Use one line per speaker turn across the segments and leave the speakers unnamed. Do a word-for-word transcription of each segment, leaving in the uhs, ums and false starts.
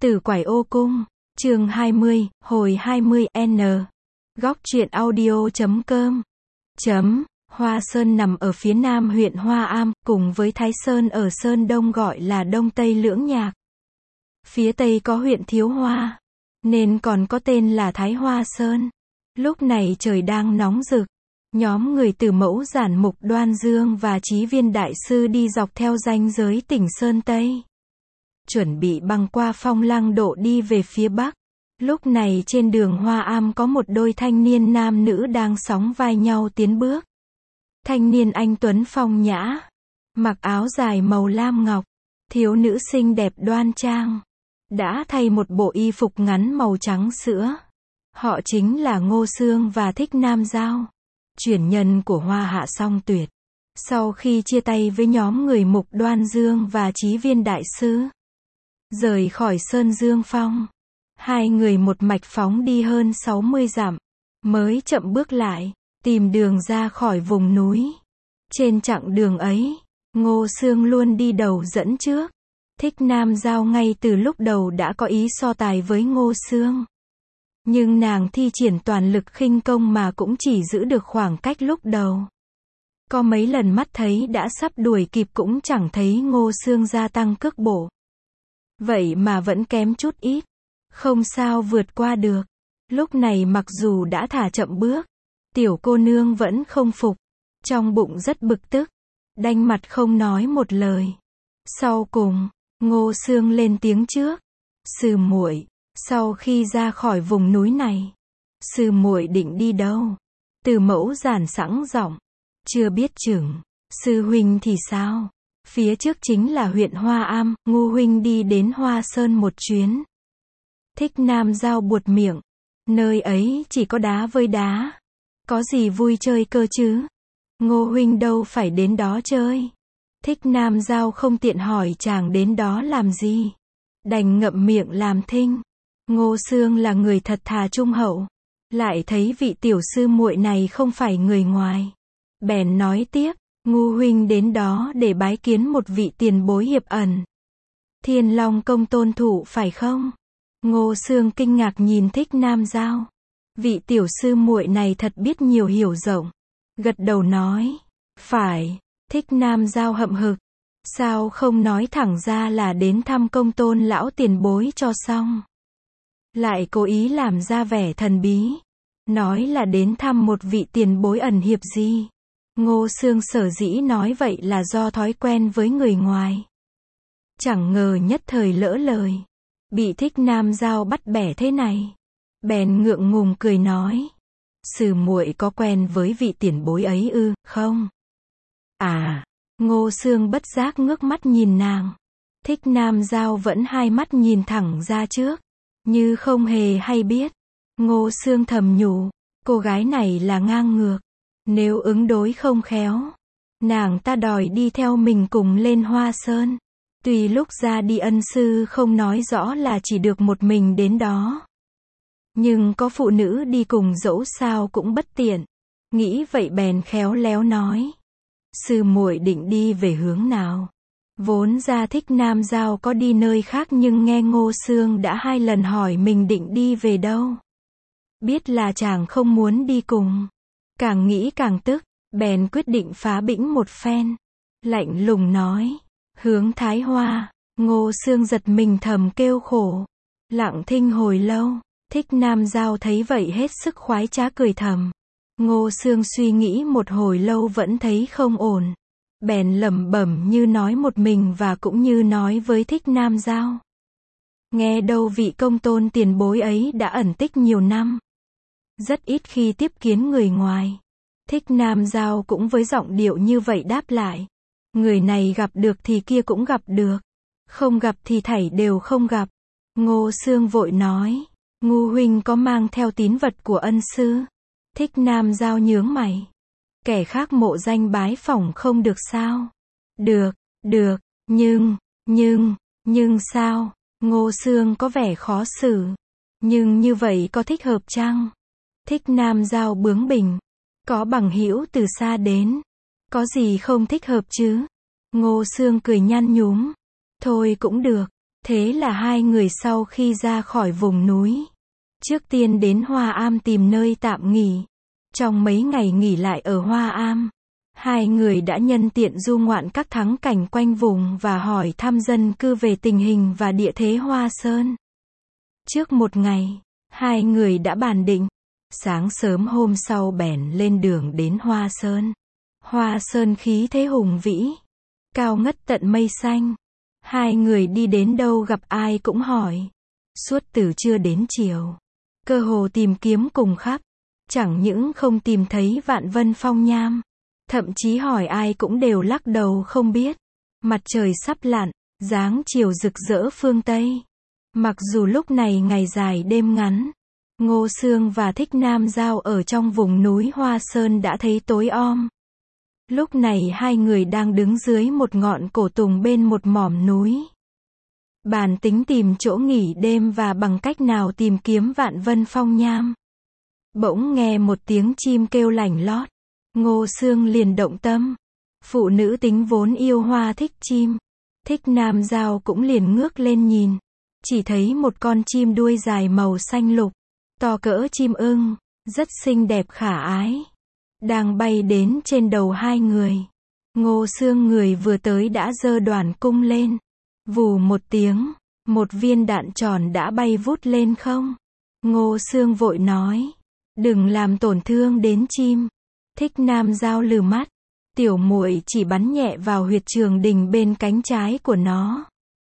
Tử Quải Ô Cung, chương hai mươi, hồi hai mươi N. Góc truyện audio chấm com. Chấm. Hoa Sơn nằm ở phía nam huyện Hoa Am, cùng với Thái Sơn ở Sơn Đông gọi là Đông Tây Lưỡng Nhạc. Phía tây có huyện Thiếu Hoa, nên còn có tên là Thái Hoa Sơn. Lúc này trời đang nóng rực. Nhóm người từ Mẫu Giản Mục Đoan Dương và Chí Viên Đại Sư đi dọc theo ranh giới tỉnh Sơn Tây, chuẩn bị băng qua Phong Lăng Độ đi về phía bắc. Lúc này trên đường Hoa Am có một đôi thanh niên nam nữ đang sóng vai nhau tiến bước. Thanh niên anh tuấn phong nhã, mặc áo dài màu lam ngọc, thiếu nữ xinh đẹp đoan trang, đã thay một bộ y phục ngắn màu trắng sữa. Họ chính là Ngô Xương và Thích Nam Giao, truyền nhân của Hoa Hạ Song Tuyệt. Sau khi chia tay với nhóm người Mục Đoan Dương và Chí Viên Đại Sư, rời khỏi Sơn Dương Phong, hai người một mạch phóng đi hơn sáu mươi dặm, mới chậm bước lại, tìm đường ra khỏi vùng núi. Trên chặng đường ấy, Ngô Xương luôn đi đầu dẫn trước. Thích Nam Giao ngay từ lúc đầu đã có ý so tài với Ngô Xương, nhưng nàng thi triển toàn lực khinh công mà cũng chỉ giữ được khoảng cách lúc đầu. Có mấy lần mắt thấy đã sắp đuổi kịp cũng chẳng thấy Ngô Xương gia tăng cước bộ. Vậy mà vẫn kém chút ít, không sao vượt qua được. Lúc này mặc dù đã thả chậm bước, tiểu cô nương vẫn không phục, trong bụng rất bực tức, đanh mặt không nói một lời. Sau cùng, Ngô Xương lên tiếng trước. Sư muội, sau khi ra khỏi vùng núi này, sư muội định đi đâu? Từ Mẫu Giản sẵn giọng. Chưa biết chừng. Sư huynh thì sao? Phía trước chính là huyện Hoa Am, Ngô huynh đi đến Hoa Sơn một chuyến. Thích Nam Giao buột miệng. Nơi ấy chỉ có đá với đá, có gì vui chơi cơ chứ? Ngô huynh đâu phải đến đó chơi. Thích Nam Giao không tiện hỏi chàng đến đó làm gì, đành ngậm miệng làm thinh. Ngô Xương là người thật thà trung hậu, lại thấy vị tiểu sư muội này không phải người ngoài, bèn nói tiếp. Ngô huynh đến đó để bái kiến một vị tiền bối hiệp ẩn, Thiên Long Công tôn thủ phải không? Ngô Xương kinh ngạc nhìn Thích Nam Giao. Vị tiểu sư muội này thật biết nhiều hiểu rộng, gật đầu nói, phải. Thích Nam Giao hậm hực, sao không nói thẳng ra là đến thăm Công tôn lão tiền bối cho xong, lại cố ý làm ra vẻ thần bí, nói là đến thăm một vị tiền bối ẩn hiệp gì. Ngô Xương sở dĩ nói vậy là do thói quen với người ngoài, chẳng ngờ nhất thời lỡ lời, bị Thích Nam Giao bắt bẻ thế này, bèn ngượng ngùng cười nói, sư muội có quen với vị tiền bối ấy ư, không? À, Ngô Xương bất giác ngước mắt nhìn nàng. Thích Nam Giao vẫn hai mắt nhìn thẳng ra trước, như không hề hay biết. Ngô Xương thầm nhủ, cô gái này là ngang ngược, nếu ứng đối không khéo, nàng ta đòi đi theo mình cùng lên Hoa Sơn. Tuy lúc ra đi ân sư không nói rõ là chỉ được một mình đến đó, nhưng có phụ nữ đi cùng dẫu sao cũng bất tiện. Nghĩ vậy bèn khéo léo nói, sư muội định đi về hướng nào? Vốn ra Thích Nam Giao có đi nơi khác, nhưng nghe Ngô Xương đã hai lần hỏi mình định đi về đâu, biết là chàng không muốn đi cùng, càng nghĩ càng tức, bèn quyết định phá bĩnh một phen. Lạnh lùng nói, hướng Thái Hoa. Ngô Xương giật mình thầm kêu khổ, lặng thinh hồi lâu. Thích Nam Giao thấy vậy hết sức khoái trá cười thầm. Ngô Xương suy nghĩ một hồi lâu vẫn thấy không ổn, bèn lẩm bẩm như nói một mình và cũng như nói với Thích Nam Giao. Nghe đâu vị công tôn tiền bối ấy đã ẩn tích nhiều năm, rất ít khi tiếp kiến người ngoài. Thích Nam Giao cũng với giọng điệu như vậy đáp lại, người này gặp được thì kia cũng gặp được, không gặp thì thảy đều không gặp. Ngô Xương vội nói, Ngô huynh có mang theo tín vật của ân sư? Thích Nam Giao nhướng mày, kẻ khác mộ danh bái phỏng không được sao? Được, được, nhưng, nhưng, nhưng sao? Ngô Xương có vẻ khó xử, nhưng như vậy có thích hợp chăng? Thích Nam Giao bướng bỉnh, có bằng hữu từ xa đến, có gì không thích hợp chứ? Ngô Xương cười nhăn nhúm, thôi cũng được, Thế là hai người sau khi ra khỏi vùng núi, trước tiên đến Hoa Am tìm nơi tạm nghỉ. Trong mấy ngày nghỉ lại ở Hoa Am, hai người đã nhân tiện du ngoạn các thắng cảnh quanh vùng và hỏi thăm dân cư về tình hình và địa thế Hoa Sơn. Trước một ngày, hai người đã bàn định, sáng sớm hôm sau bèn lên đường đến Hoa Sơn. Hoa Sơn khí thế hùng vĩ, cao ngất tận mây xanh. Hai người đi đến đâu gặp ai cũng hỏi. Suốt từ trưa đến chiều, cơ hồ tìm kiếm cùng khắp. Chẳng những không tìm thấy Vạn Vân Phong Nham, thậm chí hỏi ai cũng đều lắc đầu không biết. Mặt trời sắp lặn, dáng chiều rực rỡ phương Tây. Mặc dù lúc này ngày dài đêm ngắn, Ngô Xương và Thích Nam Giao ở trong vùng núi Hoa Sơn đã thấy tối om. Lúc này hai người đang đứng dưới một ngọn cổ tùng bên một mỏm núi. Bàn tính tìm chỗ nghỉ đêm và bằng cách nào tìm kiếm Vạn Vân Phong Nham. Bỗng nghe một tiếng chim kêu lảnh lót. Ngô Xương liền động tâm. Phụ nữ tính vốn yêu hoa thích chim. Thích Nam Giao cũng liền ngước lên nhìn. Chỉ thấy một con chim đuôi dài màu xanh lục, to cỡ chim ưng, rất xinh đẹp khả ái, đang bay đến trên đầu hai người. Ngô Xương người vừa tới đã giơ đoàn cung lên. Vù một tiếng, một viên đạn tròn đã bay vút lên không. Ngô Xương vội nói, đừng làm tổn thương đến chim. Thích Nam Giao lừ mắt, tiểu muội chỉ bắn nhẹ vào huyệt trường đình bên cánh trái của nó.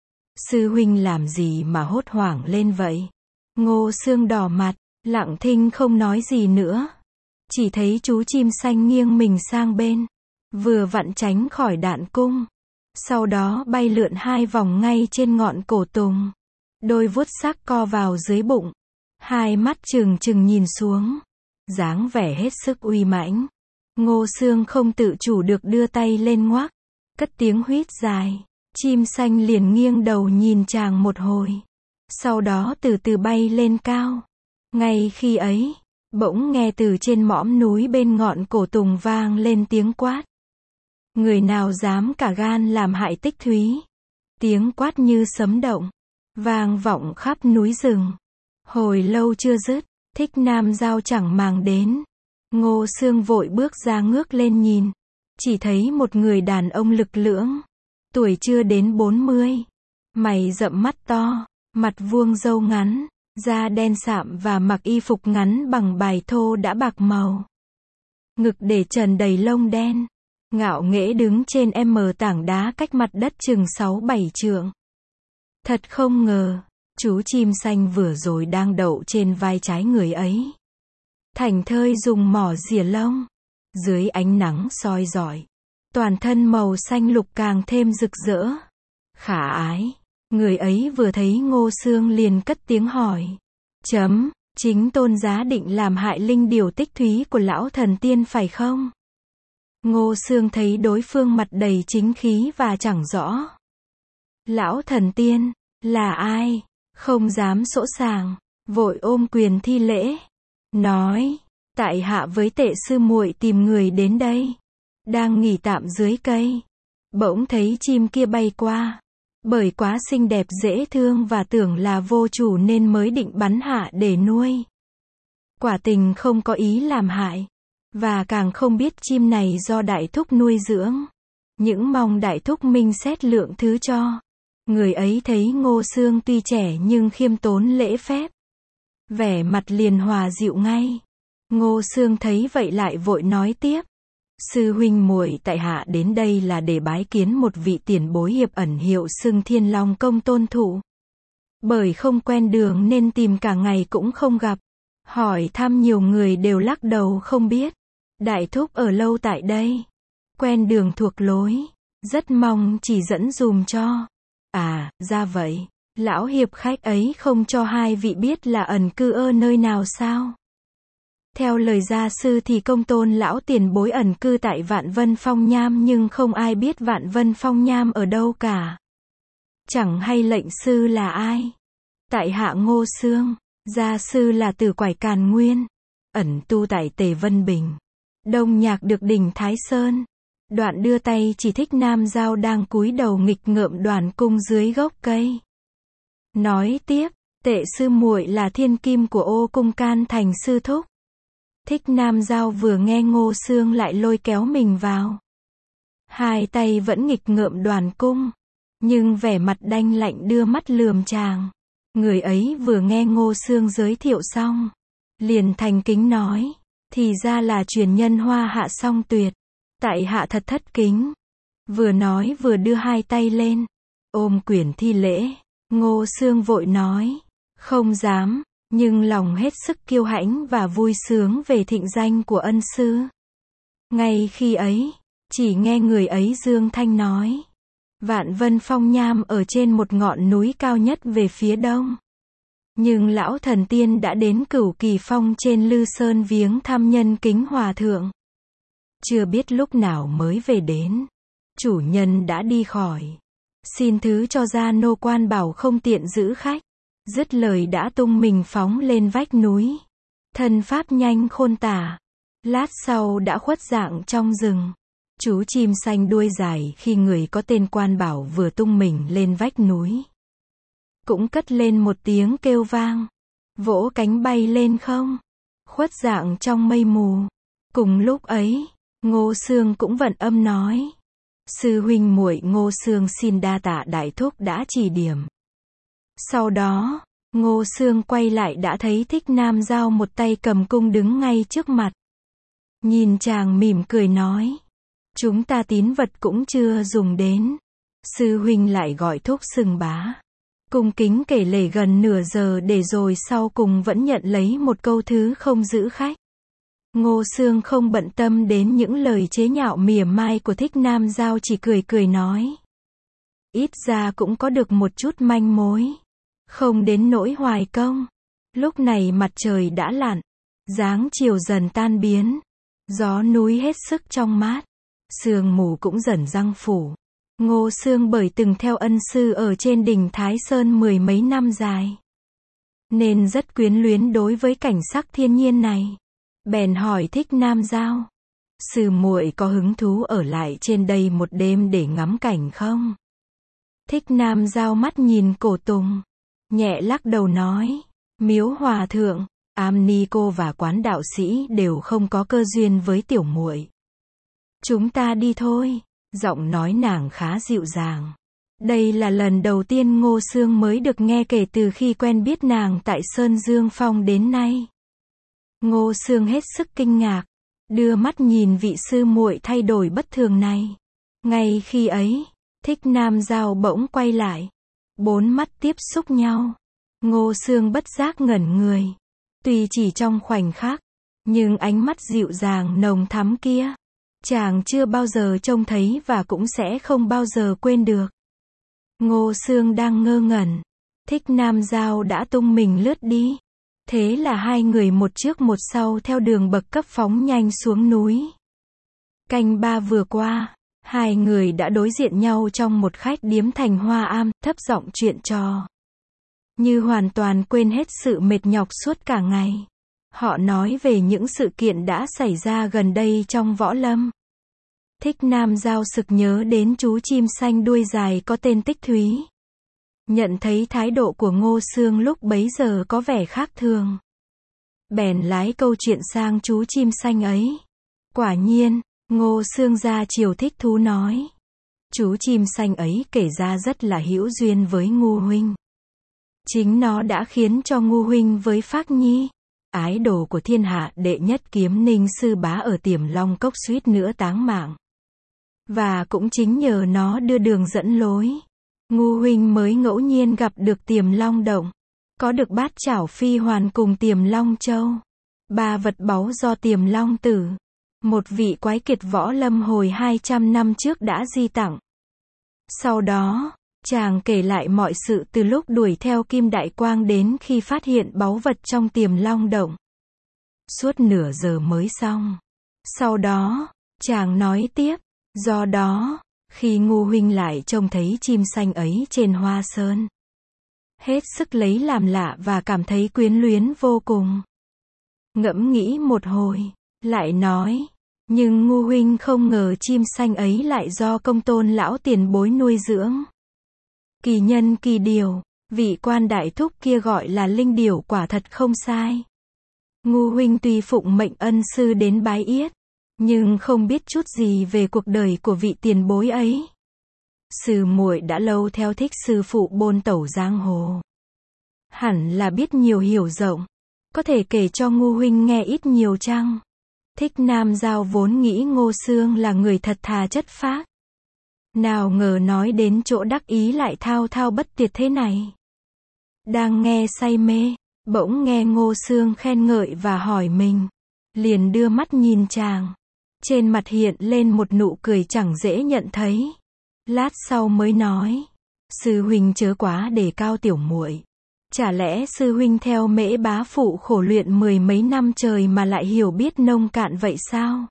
Sư huynh làm gì mà hốt hoảng lên vậy? Ngô Xương đỏ mặt, lặng thinh không nói gì nữa. Chỉ thấy chú chim xanh nghiêng mình sang bên, vừa vặn tránh khỏi đạn cung. Sau đó bay lượn hai vòng ngay trên ngọn cổ tùng. Đôi vuốt sắc co vào dưới bụng. Hai mắt trừng trừng nhìn xuống. Dáng vẻ hết sức uy mãnh. Ngô Xương không tự chủ được đưa tay lên ngoắc. Cất tiếng huýt dài. Chim xanh liền nghiêng đầu nhìn chàng một hồi. Sau đó từ từ bay lên cao. Ngay khi ấy, bỗng nghe từ trên mõm núi bên ngọn cổ tùng vang lên tiếng quát. Người nào dám cả gan làm hại Tích Thúy? Tiếng quát như sấm động, vang vọng khắp núi rừng. Hồi lâu chưa dứt, Thích Nam Giao chẳng màng đến. Ngô Xương vội bước ra ngước lên nhìn. Chỉ thấy một người đàn ông lực lưỡng, tuổi chưa đến bốn mươi, mày rậm mắt to, mặt vuông râu ngắn, da đen sạm và mặc y phục ngắn bằng bài thô đã bạc màu. Ngực để trần đầy lông đen, ngạo nghễ đứng trên m tảng đá cách mặt đất chừng sáu bảy trượng. Thật không ngờ, chú chim xanh vừa rồi đang đậu trên vai trái người ấy. Thảnh thơi dùng mỏ rỉa lông, dưới ánh nắng soi rọi, toàn thân màu xanh lục càng thêm rực rỡ. Khả ái, người ấy vừa thấy Ngô Xương liền cất tiếng hỏi. Chấm, chính tôn giá định làm hại linh điều Tích Thúy của lão thần tiên phải không? Ngô Xương thấy đối phương mặt đầy chính khí và chẳng rõ. Lão thần tiên, là ai? Không dám sỗ sàng, vội ôm quyền thi lễ. Nói, tại hạ với Tệ sư muội tìm người đến đây. Đang nghỉ tạm dưới cây. Bỗng thấy chim kia bay qua. Bởi quá xinh đẹp dễ thương và tưởng là vô chủ nên mới định bắn hạ để nuôi. Quả tình không có ý làm hại. Và càng không biết chim này do đại thúc nuôi dưỡng. Những mong đại thúc minh xét lượng thứ cho. Người ấy thấy Ngô Xương tuy trẻ nhưng khiêm tốn lễ phép. Vẻ mặt liền hòa dịu ngay. Ngô Xương thấy vậy lại vội nói tiếp. Sư huynh muội tại hạ đến đây là để bái kiến một vị tiền bối hiệp ẩn hiệu xưng Thiên Long Công tôn thụ. Bởi không quen đường nên tìm cả ngày cũng không gặp. Hỏi thăm nhiều người đều lắc đầu không biết. Đại thúc ở lâu tại đây. Quen đường thuộc lối. Rất mong chỉ dẫn dùm cho. À, ra vậy. Lão hiệp khách ấy không cho hai vị biết là ẩn cư ở nơi nào sao? Theo lời gia sư thì công tôn lão tiền bối ẩn cư tại Vạn Vân Phong Nham nhưng không ai biết Vạn Vân Phong Nham ở đâu cả. Chẳng hay lệnh sư là ai? Tại hạ Ngô Xương, gia sư là từ Quải Càn Nguyên, ẩn tu tại Tề Vân Bình. Đông nhạc được đỉnh Thái Sơn. Đoạn đưa tay chỉ Thích Nam Giao đang cúi đầu nghịch ngợm đoàn cung dưới gốc cây. Nói tiếp, Tệ sư muội là thiên kim của Ô Cung Can Thành sư thúc. Thích Nam Giao vừa nghe Ngô Xương lại lôi kéo mình vào. Hai tay vẫn nghịch ngợm đoàn cung, nhưng vẻ mặt đanh lạnh đưa mắt lườm chàng. Người ấy vừa nghe Ngô Xương giới thiệu xong, liền thành kính nói, thì ra là truyền nhân Hoa Hạ Song Tuyệt. Tại hạ thật thất kính. Vừa nói vừa đưa hai tay lên, ôm quyển thi lễ. Ngô Xương vội nói, không dám, nhưng lòng hết sức kiêu hãnh và vui sướng về thịnh danh của ân sư. Ngay khi ấy, chỉ nghe người ấy dương thanh nói, Vạn Vân Phong Nham ở trên một ngọn núi cao nhất về phía đông. Nhưng lão thần tiên đã đến Cửu Kỳ Phong trên Lư Sơn viếng thăm nhân kính hòa thượng. Chưa biết lúc nào mới về đến. Chủ nhân đã đi khỏi. Xin thứ cho gia nô quan bảo không tiện giữ khách. Dứt lời đã tung mình phóng lên vách núi. Thân pháp nhanh khôn tả. Lát sau đã khuất dạng trong rừng. Chú chim xanh đuôi dài khi người có tên quan bảo vừa tung mình lên vách núi, cũng cất lên một tiếng kêu vang, vỗ cánh bay lên không, khuất dạng trong mây mù. Cùng lúc ấy, Ngô Xương cũng vận âm nói, sư huynh muội Ngô Xương xin đa tạ đại thúc đã chỉ điểm. Sau đó, Ngô Xương quay lại đã thấy Thích Nam Giao một tay cầm cung đứng ngay trước mặt. Nhìn chàng mỉm cười nói, chúng ta tín vật cũng chưa dùng đến. Sư huynh lại gọi thúc xưng bá. Cung kính kể lể gần nửa giờ để rồi sau cùng vẫn nhận lấy một câu thứ không giữ khách. Ngô Xương không bận tâm đến những lời chế nhạo mỉa mai của Thích Nam Giao, chỉ cười cười nói, ít ra cũng có được một chút manh mối, không đến nỗi hoài công. Lúc này mặt trời đã lặn, dáng chiều dần tan biến, gió núi hết sức trong mát, sương mù cũng dần giăng phủ. Ngô Xương bởi từng theo ân sư ở trên đỉnh Thái Sơn mười mấy năm dài, nên rất quyến luyến đối với cảnh sắc thiên nhiên này. Bèn hỏi Thích Nam Giao, sư muội có hứng thú ở lại trên đây một đêm để ngắm cảnh không? Thích Nam Giao mắt nhìn cổ tùng, nhẹ lắc đầu nói, Miếu hòa thượng, Am Ni cô và quán đạo sĩ đều không có cơ duyên với tiểu muội. Chúng ta đi thôi. Giọng nói nàng khá dịu dàng. Đây là lần đầu tiên Ngô Xương mới được nghe kể từ khi quen biết nàng tại Sơn Dương Phong đến nay. Ngô Xương hết sức kinh ngạc, đưa mắt nhìn vị sư muội thay đổi bất thường này. Ngay khi ấy, Thích Nam Giao bỗng quay lại, bốn mắt tiếp xúc nhau. Ngô Xương bất giác ngẩn người. Tuy chỉ trong khoảnh khắc, nhưng ánh mắt dịu dàng nồng thắm kia, chàng chưa bao giờ trông thấy và cũng sẽ không bao giờ quên được. Ngô Xương đang ngơ ngẩn, Thích Nam Giao đã tung mình lướt đi. Thế là hai người một trước một sau theo đường bậc cấp phóng nhanh xuống núi. Canh ba vừa qua, hai người đã đối diện nhau trong một khách điếm thành Hoa Am, thấp giọng chuyện trò, như hoàn toàn quên hết sự mệt nhọc suốt cả ngày. Họ nói về những sự kiện đã xảy ra gần đây trong võ lâm. Thích Nam Giao sực nhớ đến chú chim xanh đuôi dài có tên Tích Thúy. Nhận thấy thái độ của Ngô Xương lúc bấy giờ có vẻ khác thường, bèn lái câu chuyện sang chú chim xanh ấy. Quả nhiên, Ngô Xương ra chiều thích thú nói, chú chim xanh ấy kể ra rất là hữu duyên với Ngu huynh. Chính nó đã khiến cho Ngu huynh với Phác Nhi, ái đồ của thiên hạ đệ nhất kiếm ninh sư bá ở Tiềm Long Cốc suýt nữa táng mạng. Và cũng chính nhờ nó đưa đường dẫn lối, Ngu huynh mới ngẫu nhiên gặp được Tiềm Long Động, có được bát chảo phi hoàn cùng Tiềm Long Châu, ba vật báu do Tiềm Long Tử, một vị quái kiệt võ lâm hồi hai trăm năm trước đã di tặng. Sau đó, chàng kể lại mọi sự từ lúc đuổi theo Kim Đại Quang đến khi phát hiện báu vật trong Tiềm Long Động. Suốt nửa giờ mới xong. Sau đó, chàng nói tiếp, do đó, khi Ngu huynh lại trông thấy chim xanh ấy trên Hoa Sơn, hết sức lấy làm lạ và cảm thấy quyến luyến vô cùng. Ngẫm nghĩ một hồi, lại nói, nhưng Ngu huynh không ngờ chim xanh ấy lại do Công Tôn lão tiền bối nuôi dưỡng. Kỳ nhân kỳ điều, Vị quan đại thúc kia gọi là linh điểu quả thật không sai. Ngu huynh tuy phụng mệnh ân sư đến bái yết, nhưng không biết chút gì về cuộc đời của vị tiền bối ấy. Sư muội đã lâu theo thích sư phụ bôn tẩu giang hồ, hẳn là biết nhiều hiểu rộng, có thể kể cho ngu huynh nghe ít nhiều chăng? Thích Nam Giao vốn nghĩ Ngô Xương là người thật thà chất phác, nào ngờ nói đến chỗ đắc ý lại thao thao bất tuyệt thế này. Đang nghe say mê, bỗng nghe Ngô Xương khen ngợi và hỏi mình, liền đưa mắt nhìn chàng, trên mặt hiện lên một nụ cười chẳng dễ nhận thấy. Lát sau mới nói, sư huynh chớ quá đề cao tiểu muội. Chả lẽ sư huynh theo Mễ bá phụ khổ luyện mười mấy năm trời mà lại hiểu biết nông cạn vậy sao?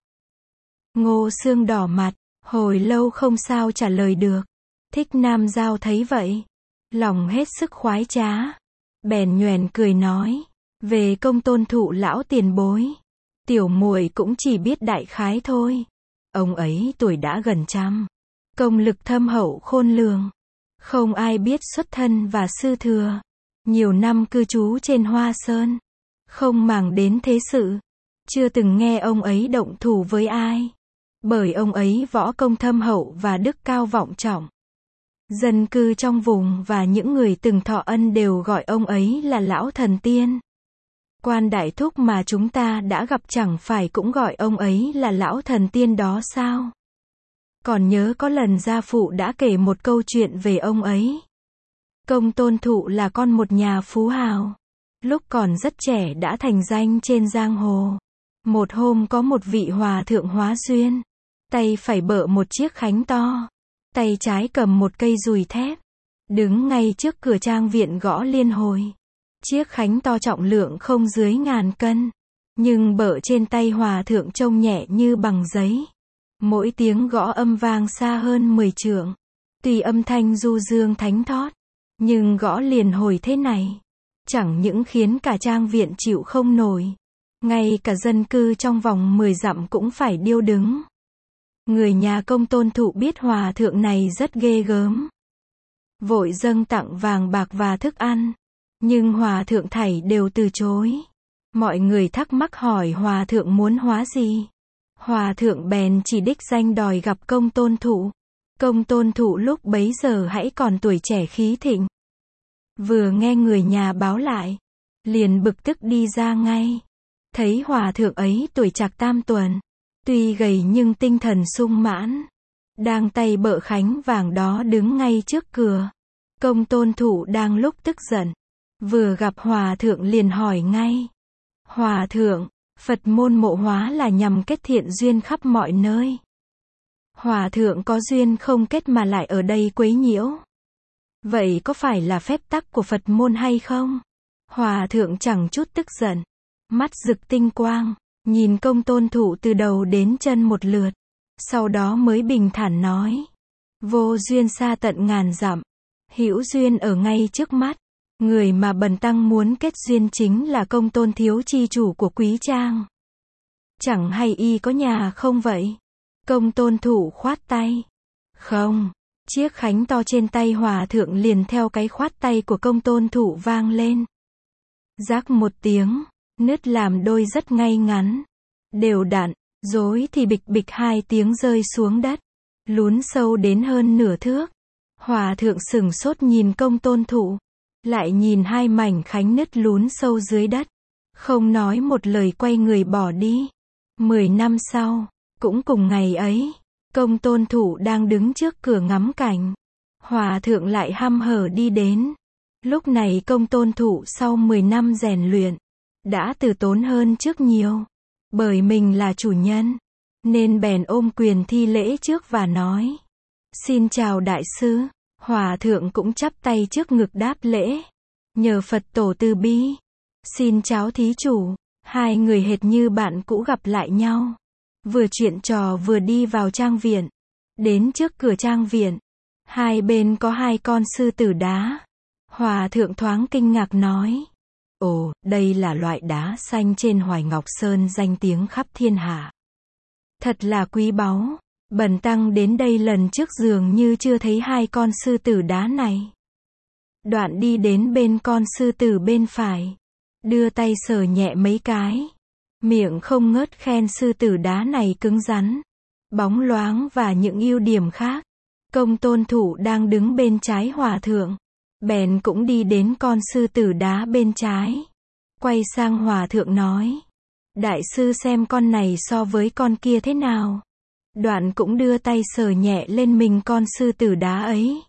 Ngô Xương đỏ mặt, hồi lâu không sao trả lời được. Thích Nam Giao thấy vậy, lòng hết sức khoái trá, bèn nhoẻn cười nói, về công tôn thụ lão tiền bối, tiểu muội cũng chỉ biết đại khái thôi. Ông ấy tuổi đã gần trăm, công lực thâm hậu khôn lường, không ai biết xuất thân và sư thừa, nhiều năm cư trú trên Hoa Sơn, không màng đến thế sự, chưa từng nghe ông ấy động thủ với ai, bởi ông ấy võ công thâm hậu và đức cao vọng trọng. Dân cư trong vùng và những người từng thọ ân đều gọi ông ấy là lão thần tiên. Quan đại thúc mà chúng ta đã gặp chẳng phải cũng gọi ông ấy là lão thần tiên đó sao? Còn nhớ có lần gia phụ đã kể một câu chuyện về ông ấy. Công tôn thụ là con một nhà phú hào, lúc còn rất trẻ đã thành danh trên giang hồ. Một hôm có một vị hòa thượng hóa duyên, tay phải bợ một chiếc khánh to, tay trái cầm một cây dùi thép, đứng ngay trước cửa trang viện gõ liên hồi. Chiếc khánh to trọng lượng không dưới ngàn cân, nhưng bợ trên tay hòa thượng trông nhẹ như bằng giấy. Mỗi tiếng gõ âm vang xa hơn mười trượng. Tuy âm thanh du dương thánh thót, nhưng gõ liền hồi thế này, chẳng những khiến cả trang viện chịu không nổi, ngay cả dân cư trong vòng mười dặm cũng phải điêu đứng. Người nhà công tôn thụ biết hòa thượng này rất ghê gớm, vội dâng tặng vàng bạc và thức ăn, nhưng hòa thượng thảy đều từ chối. Mọi người thắc mắc hỏi hòa thượng muốn hóa gì. Hòa thượng bèn chỉ đích danh đòi gặp công tôn thụ. Công tôn thụ lúc bấy giờ hãy còn tuổi trẻ khí thịnh, vừa nghe người nhà báo lại, liền bực tức đi ra ngay. Thấy hòa thượng ấy tuổi trạc tam tuần, tuy gầy nhưng tinh thần sung mãn, đang tay bợ khánh vàng đó đứng ngay trước cửa. Công tôn thụ đang lúc tức giận, vừa gặp hòa thượng liền hỏi ngay, hòa thượng, Phật môn mộ hóa là nhằm kết thiện duyên khắp mọi nơi. Hòa thượng có duyên không kết mà lại ở đây quấy nhiễu, vậy có phải là phép tắc của Phật môn hay không? Hòa thượng chẳng chút tức giận, mắt rực tinh quang, nhìn công tôn thụ từ đầu đến chân một lượt, sau đó mới bình thản nói, vô duyên xa tận ngàn dặm, hữu duyên ở ngay trước mắt. Người mà bần tăng muốn kết duyên chính là công tôn thiếu chi chủ của Quý Trang. Chẳng hay y có nhà không vậy? Công tôn thụ khoát tay. Không. Chiếc khánh to trên tay hòa thượng liền theo cái khoát tay của công tôn thụ vang lên. Rác một tiếng, nứt làm đôi rất ngay ngắn, đều đặn, rối thì bịch bịch hai tiếng rơi xuống đất, lún sâu đến hơn nửa thước. Hòa thượng sửng sốt nhìn công tôn thụ, lại nhìn hai mảnh khánh nứt lún sâu dưới đất, không nói một lời quay người bỏ đi. Mười năm sau, cũng cùng ngày ấy, công tôn thụ đang đứng trước cửa ngắm cảnh, hòa thượng lại hăm hở đi đến. Lúc này công tôn thụ sau mười năm rèn luyện, đã từ tốn hơn trước nhiều, bởi mình là chủ nhân, nên bèn ôm quyền thi lễ trước và nói, xin chào đại sư. Hòa thượng cũng chắp tay trước ngực đáp lễ, nhờ Phật tổ từ bi, xin cháo thí chủ. Hai người hệt như bạn cũ gặp lại nhau, vừa chuyện trò vừa đi vào trang viện. Đến trước cửa trang viện, hai bên có hai con sư tử đá. Hòa thượng thoáng kinh ngạc nói, ồ, đây là loại đá xanh trên Hoài Ngọc Sơn danh tiếng khắp thiên hạ, thật là quý báu. Bần tăng đến đây lần trước dường như chưa thấy hai con sư tử đá này. Đoạn đi đến bên con sư tử bên phải. Đưa tay sờ nhẹ mấy cái. Miệng không ngớt khen sư tử đá này cứng rắn, bóng loáng và những ưu điểm khác. Công tôn thụ đang đứng bên trái hòa thượng. Bèn cũng đi đến con sư tử đá bên trái. Quay sang hòa thượng nói. Đại sư xem con này so với con kia thế nào. Đoạn cũng đưa tay sờ nhẹ lên mình con sư tử đá ấy.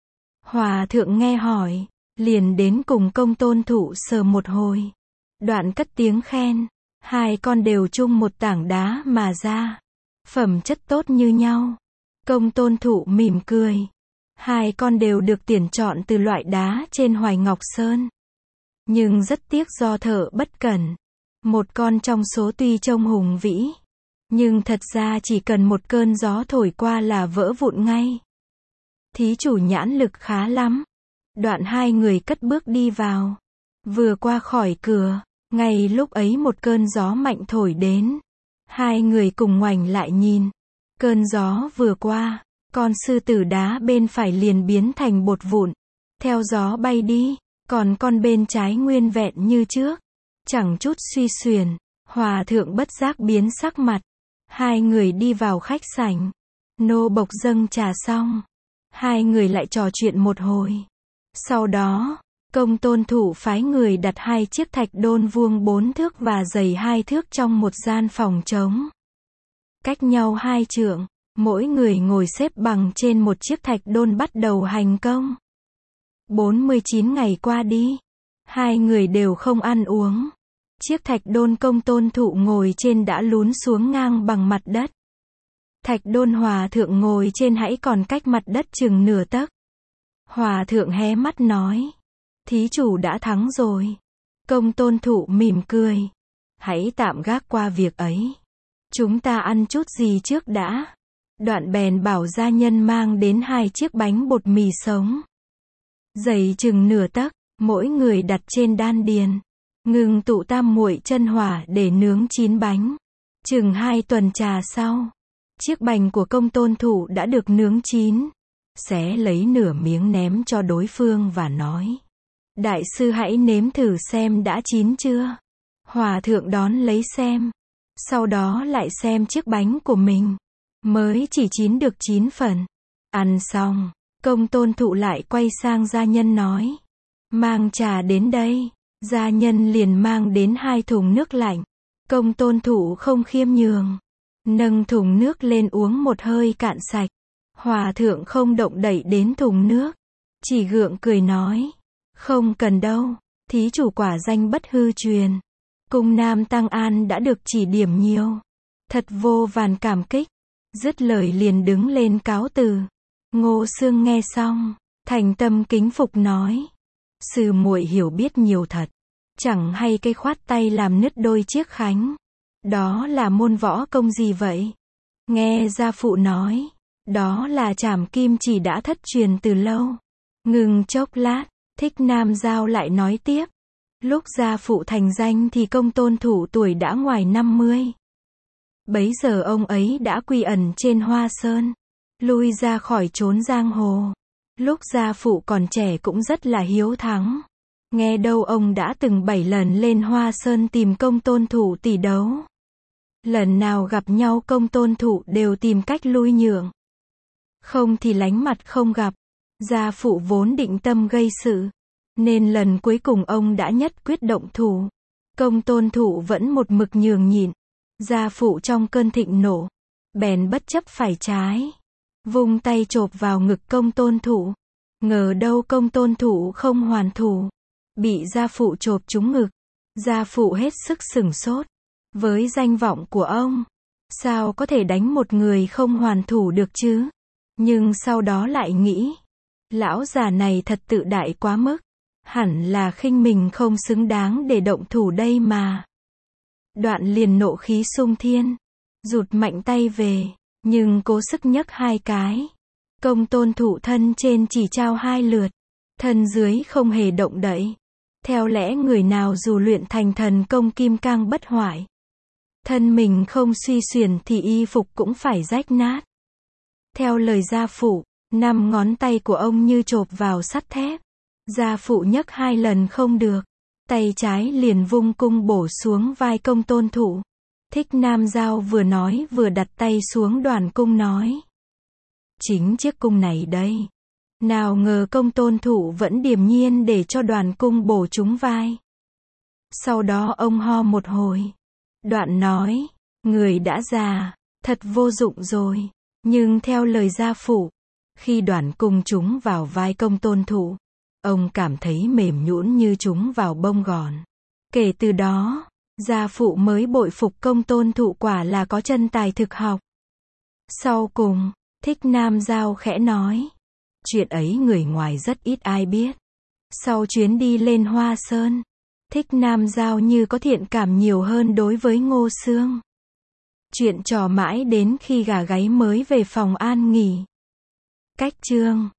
Hòa thượng nghe hỏi, liền đến cùng công tôn thụ sờ một hồi. Đoạn cất tiếng khen. Hai con đều chung một tảng đá mà ra. Phẩm chất tốt như nhau. Công tôn thụ mỉm cười. Hai con đều được tuyển chọn từ loại đá trên Hoài Ngọc Sơn. Nhưng rất tiếc do thợ bất cẩn. Một con trong số tuy trông hùng vĩ, nhưng thật ra chỉ cần một cơn gió thổi qua là vỡ vụn ngay. Thí chủ nhãn lực khá lắm. Đoạn hai người cất bước đi vào. Vừa qua khỏi cửa, ngay lúc ấy một cơn gió mạnh thổi đến. Hai người cùng ngoảnh lại nhìn. Cơn gió vừa qua, con sư tử đá bên phải liền biến thành bột vụn, theo gió bay đi, còn con bên trái nguyên vẹn như trước, chẳng chút suy xuyển. Hòa thượng bất giác biến sắc mặt. Hai người đi vào khách sảnh. Nô bộc dâng trà xong, hai người lại trò chuyện một hồi. Sau đó, công tôn thụ phái người đặt hai chiếc thạch đôn vuông bốn thước và dày hai thước trong một gian phòng trống. Cách nhau hai trượng, mỗi người ngồi xếp bằng trên một chiếc thạch đôn bắt đầu hành công. bốn mươi chín ngày qua đi, hai người đều không ăn uống. Chiếc thạch đôn công tôn thụ ngồi trên đã lún xuống ngang bằng mặt đất. Thạch đôn hòa thượng ngồi trên hãy còn cách mặt đất chừng nửa tấc. Hòa thượng hé mắt nói. Thí chủ đã thắng rồi. Công tôn thụ mỉm cười. Hãy tạm gác qua việc ấy. Chúng ta ăn chút gì trước đã. Đoạn bèn bảo gia nhân mang đến hai chiếc bánh bột mì sống. Dày chừng nửa tấc, mỗi người đặt trên đan điền. Ngừng tụ tam muội chân hỏa để nướng chín bánh. Chừng hai tuần trà sau, chiếc bánh của công tôn thụ đã được nướng chín. Xé lấy nửa miếng ném cho đối phương và nói. Đại sư hãy nếm thử xem đã chín chưa. Hòa thượng đón lấy xem. Sau đó lại xem chiếc bánh của mình. Mới chỉ chín được chín phần. Ăn xong, công tôn thụ lại quay sang gia nhân nói. Mang trà đến đây. Gia nhân liền mang đến hai thùng nước lạnh. Công tôn thụ không khiêm nhường. Nâng thùng nước lên uống một hơi cạn sạch. Hòa thượng không động đậy đến thùng nước. Chỉ gượng cười nói. Không cần đâu. Thí chủ quả danh bất hư truyền. Cung nam Tăng An đã được chỉ điểm nhiều. Thật vô vàn cảm kích. Dứt lời liền đứng lên cáo từ. Ngô Xương nghe xong, thành tâm kính phục nói. Sư muội hiểu biết nhiều thật. Chẳng hay cái khoát tay làm nứt đôi chiếc khánh. Đó là môn võ công gì vậy? Nghe gia phụ nói. Đó là trảm kim chỉ đã thất truyền từ lâu. Ngừng chốc lát, Thích Nam Giao lại nói tiếp. Lúc gia phụ thành danh thì công tôn thụ tuổi đã ngoài năm mươi. Bấy giờ ông ấy đã quy ẩn trên Hoa Sơn. Lui ra khỏi chốn giang hồ. Lúc gia phụ còn trẻ cũng rất là hiếu thắng. Nghe đâu ông đã từng bảy lần lên Hoa Sơn tìm công tôn thụ tỷ đấu. Lần nào gặp nhau công tôn thụ đều tìm cách lui nhượng. Không thì lánh mặt không gặp. Gia phụ vốn định tâm gây sự. Nên lần cuối cùng ông đã nhất quyết động thủ. Công tôn thụ vẫn một mực nhường nhịn. Gia phụ trong cơn thịnh nộ. Bèn bất chấp phải trái. Vung tay chộp vào ngực công tôn thụ. Ngờ đâu công tôn thụ không hoàn thủ. Bị gia phụ chộp trúng ngực. Gia phụ hết sức sửng sốt. Với danh vọng của ông, sao có thể đánh một người không hoàn thủ được chứ? Nhưng sau đó lại nghĩ. Lão già này thật tự đại quá mức. Hẳn là khinh mình không xứng đáng để động thủ đây mà. Đoạn liền nộ khí sung thiên. Rụt mạnh tay về. Nhưng cố sức nhấc hai cái. Công tôn thụ thân trên chỉ trao hai lượt. Thân dưới không hề động đậy. Theo lẽ người nào dù luyện thành thần công kim cang bất hoại. Thân mình không suy xuyển thì y phục cũng phải rách nát. Theo lời gia phụ, năm ngón tay của ông như chộp vào sắt thép. Gia phụ nhấc hai lần không được, tay trái liền vung cung bổ xuống vai Công Tôn Thụ. Thích Nam Giao vừa nói vừa đặt tay xuống đoàn cung nói. Chính chiếc cung này đây. Nào ngờ Công Tôn Thụ vẫn điềm nhiên để cho đoàn cung bổ trúng vai. Sau đó ông ho một hồi. Đoạn nói, người đã già, thật vô dụng rồi. Nhưng theo lời gia phụ, khi đoàn cung trúng vào vai Công Tôn Thụ, ông cảm thấy mềm nhũn như trúng vào bông gòn. Kể từ đó, gia phụ mới bội phục Công Tôn Thụ quả là có chân tài thực học. Sau cùng, Thích Nam Giao khẽ nói. Chuyện ấy người ngoài rất ít ai biết. Sau chuyến đi lên Hoa Sơn, Thích Nam Giao như có thiện cảm nhiều hơn đối với Ngô Xương. Chuyện trò mãi đến khi gà gáy mới về phòng an nghỉ. Cách chương